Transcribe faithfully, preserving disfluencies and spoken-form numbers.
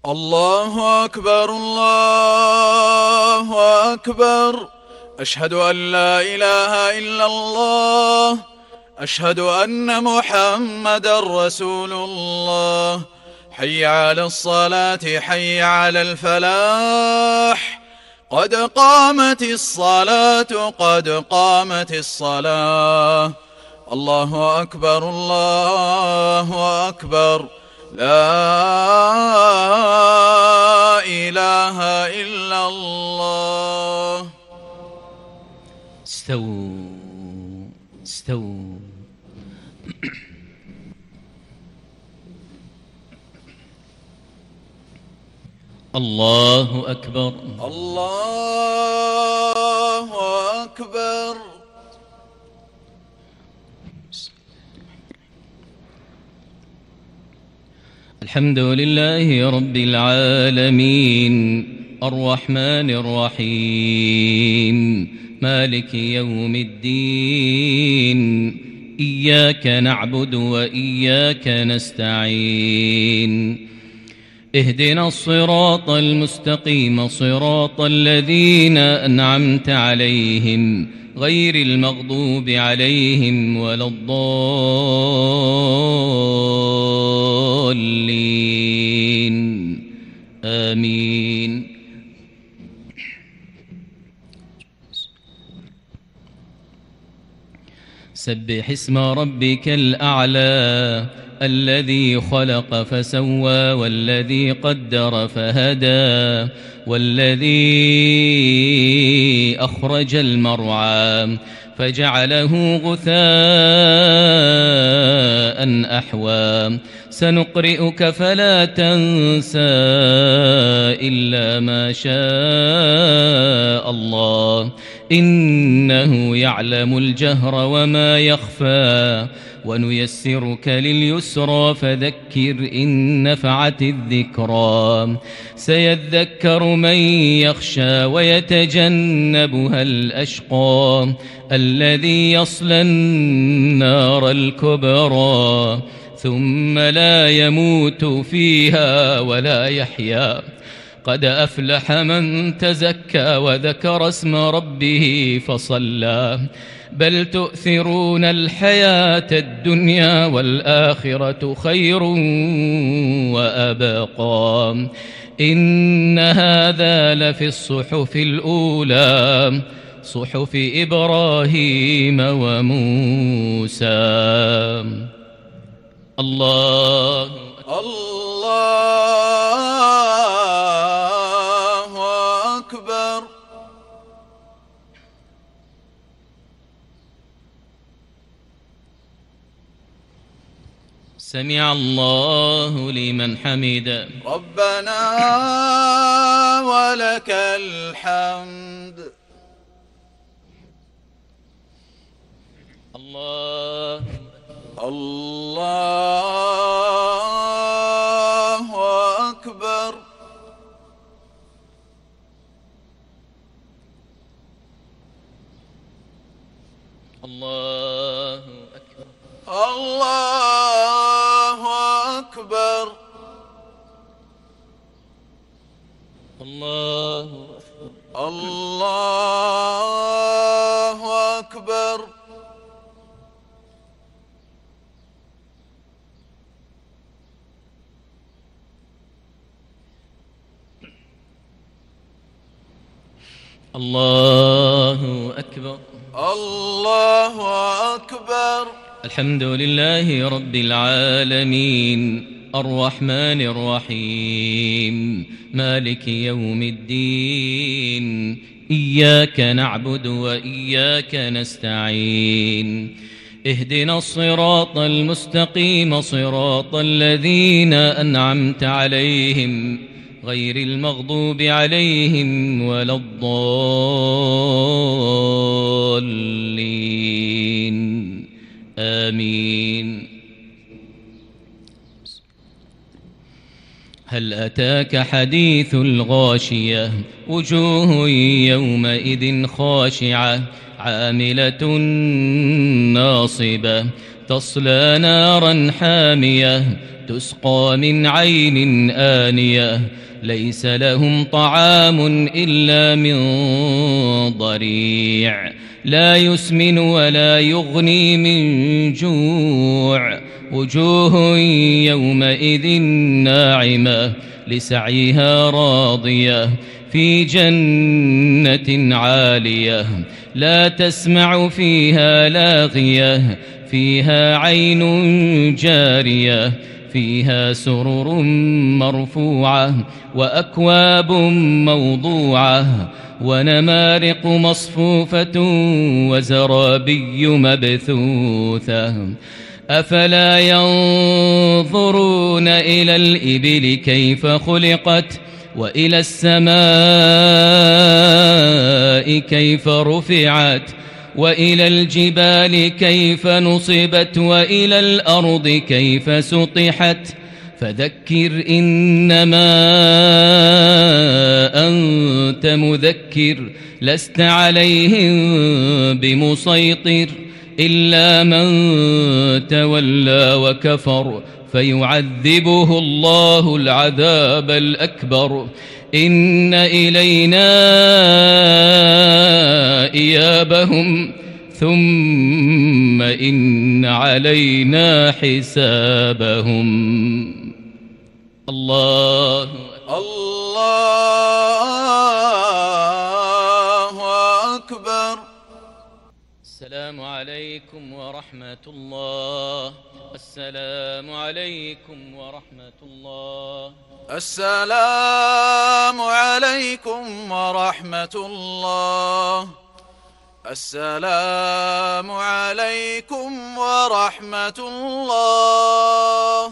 الله أكبر الله أكبر. أشهد أن لا إله إلا الله. أشهد أن محمدا رسول الله. حي على الصلاة حي على الفلاح. قد قامت الصلاة قد قامت الصلاة. الله أكبر الله أكبر. لا إله إلا الله. استووا استووا. الله أكبر الله أكبر. الحمد لله رب العالمين الرحمن الرحيم مالك يوم الدين. إياك نعبد وإياك نستعين. اهدنا الصراط المستقيم صراط الذين أنعمت عليهم غير المغضوب عليهم ولا الضالين آمين. سبح اسم ربك الأعلى الذي خلق فسوى والذي قدر فهدى والذي أخرج المرعى فجعله غثاء أحوى. سنقرئك فلا تنسى إلا ما شاء الله إنه يعلم الجهر وما يخفى. ونيسرك لليسرى فذكر إن نفعت الذكرى. سيذكر من يخشى ويتجنبها الأشقى الذي يصلى النار الكبرى ثم لا يموت فيها ولا يحيا. قد أفلح من تزكى وذكر اسم ربه فصلى. بل تؤثرون الحياة الدنيا والآخرة خير وأبقى. إن هذا لفي الصحف الأولى صحف إبراهيم وموسى. الله الله أكبر. سمع الله لمن حمده. ربنا ولك الحمد. الله الله أكبر. الله أكبر. الله أكبر. الله أكبر. الله أكبر. الله أكبر. الله أكبر. الحمد لله رب العالمين الرحمن الرحيم مالك يوم الدين. إياك نعبد وإياك نستعين. اهدنا الصراط المستقيم صراط الذين أنعمت عليهم غير المغضوب عليهم ولا الضالين آمين. هل أتاك حديث الغاشية وجوه يومئذ خاشعة عاملة ناصبة تصلى نارا حامية تسقى من عين آنية ليس لهم طعام إلا من ضريع لا يسمن ولا يغني من جوع وجوه يومئذ ناعمة لسعيها راضية في جنة عالية لا تسمع فيها لاغية فيها عين جارية فيها سرر مرفوعة وأكواب موضوعة ونمارق مصفوفة وزرابي مبثوثة أفلا ينظرون إلى الإبل كيف خلقت وإلى السماء كيف رفعت وإلى الجبال كيف نصبت وإلى الأرض كيف سطحت فذكر إنما أنت مذكر لست عليهم بمسيطر إلا من تولى وكفر فيعذبه الله العذاب الأكبر إن إلينا إيابهم ثم إن علينا حسابهم. الله الله أكبر. السلام عليكم ورحمة الله. السلام عليكم ورحمة الله. السلام عليكم ورحمة الله. السلام عليكم ورحمة الله.